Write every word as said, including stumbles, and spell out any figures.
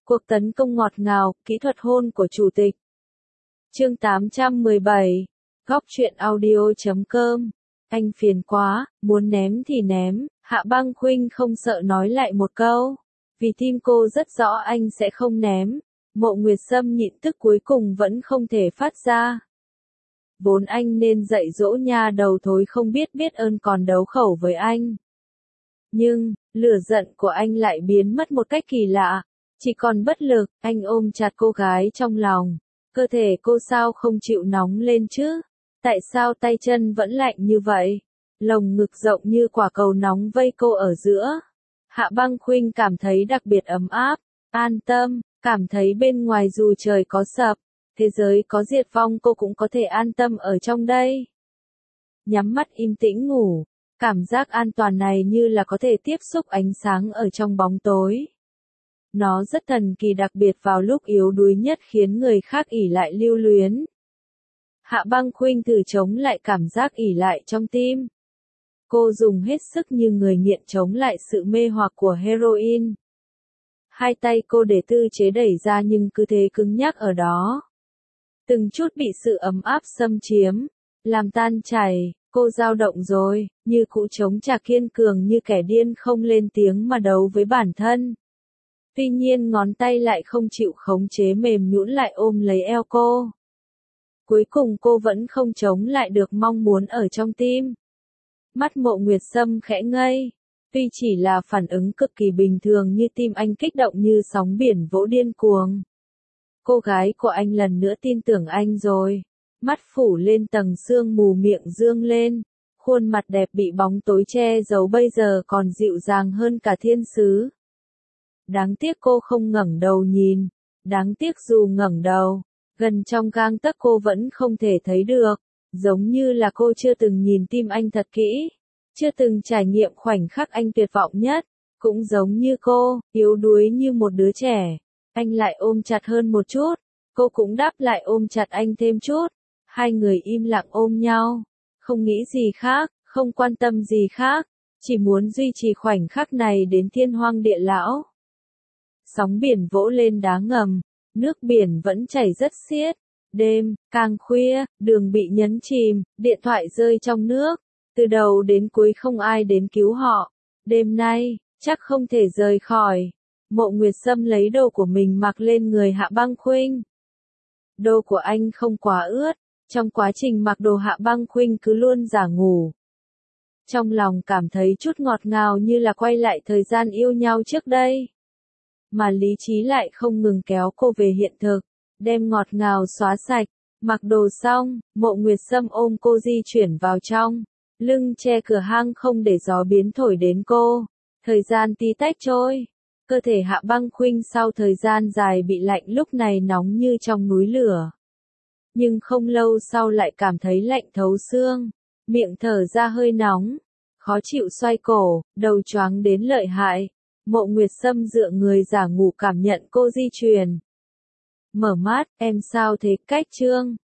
Cuộc tấn công ngọt ngào, kỹ thuật hôn của chủ tịch. Chương tám trăm mười bảy. Góc truyện audio chấm com. Anh phiền quá, muốn ném thì ném, Hạ Băng Khuynh không sợ nói lại một câu. Vì tim cô rất rõ anh sẽ không ném. Mộ Nguyệt Sâm nhịn tức cuối cùng vẫn không thể phát ra. Vốn anh nên dạy dỗ nha đầu thối không biết biết ơn còn đấu khẩu với anh. Nhưng, lửa giận của anh lại biến mất một cách kỳ lạ. Chỉ còn bất lực, anh ôm chặt cô gái trong lòng. Cơ thể cô sao không chịu nóng lên chứ? Tại sao tay chân vẫn lạnh như vậy? Lồng ngực rộng như quả cầu nóng vây cô ở giữa. Hạ Băng Khuynh cảm thấy đặc biệt ấm áp, an tâm, cảm thấy bên ngoài dù trời có sập, thế giới có diệt vong cô cũng có thể an tâm ở trong đây. Nhắm mắt im tĩnh ngủ, cảm giác an toàn này như là có thể tiếp xúc ánh sáng ở trong bóng tối. Nó rất thần kỳ đặc biệt vào lúc yếu đuối nhất khiến người khác ỷ lại lưu luyến. Hạ Băng Khuynh thử chống lại cảm giác ỷ lại trong tim. Cô dùng hết sức như người nghiện chống lại sự mê hoặc của heroin. Hai tay cô để tư chế đẩy ra nhưng cứ thế cứng nhắc ở đó. Từng chút bị sự ấm áp xâm chiếm, làm tan chảy, cô dao động rồi, như cụ chống trả kiên cường như kẻ điên không lên tiếng mà đấu với bản thân. Tuy nhiên ngón tay lại không chịu khống chế mềm nhũn lại ôm lấy eo cô. Cuối cùng cô vẫn không chống lại được mong muốn ở trong tim. Mắt Mộ Nguyệt Sâm khẽ ngây. Tuy chỉ là phản ứng cực kỳ bình thường như tim anh kích động như sóng biển vỗ điên cuồng. Cô gái của anh lần nữa tin tưởng anh rồi. Mắt phủ lên tầng sương mù miệng dương lên. Khuôn mặt đẹp bị bóng tối che giấu bây giờ còn dịu dàng hơn cả thiên sứ. Đáng tiếc cô không ngẩng đầu nhìn. Đáng tiếc dù ngẩng đầu, gần trong gang tấc cô vẫn không thể thấy được. Giống như là cô chưa từng nhìn tim anh thật kỹ. Chưa từng trải nghiệm khoảnh khắc anh tuyệt vọng nhất. Cũng giống như cô, yếu đuối như một đứa trẻ. Anh lại ôm chặt hơn một chút. Cô cũng đáp lại ôm chặt anh thêm chút. Hai người im lặng ôm nhau. Không nghĩ gì khác, không quan tâm gì khác. Chỉ muốn duy trì khoảnh khắc này đến thiên hoang địa lão. Sóng biển vỗ lên đá ngầm. Nước biển vẫn chảy rất xiết. Đêm, càng khuya, đường bị nhấn chìm, điện thoại rơi trong nước. Từ đầu đến cuối không ai đến cứu họ. Đêm nay, chắc không thể rời khỏi. Mộ Nguyệt Sâm lấy đồ của mình mặc lên người Hạ Băng Khuynh. Đồ của anh không quá ướt. Trong quá trình mặc đồ Hạ Băng Khuynh cứ luôn giả ngủ. Trong lòng cảm thấy chút ngọt ngào như là quay lại thời gian yêu nhau trước đây. Mà lý trí lại không ngừng kéo cô về hiện thực. Đem ngọt ngào xóa sạch. Mặc đồ xong, Mộ Nguyệt Sâm ôm cô di chuyển vào trong. Lưng che cửa hang không để gió biến thổi đến cô. Thời gian tí tách trôi. Cơ thể Hạ Băng Khuynh sau thời gian dài bị lạnh lúc này nóng như trong núi lửa. Nhưng không lâu sau lại cảm thấy lạnh thấu xương. Miệng thở ra hơi nóng. Khó chịu xoay cổ, đầu choáng đến lợi hại. Mộ Nguyệt Sâm dựa người giả ngủ cảm nhận cô di chuyển. Mở mắt, em sao thế cách Trương?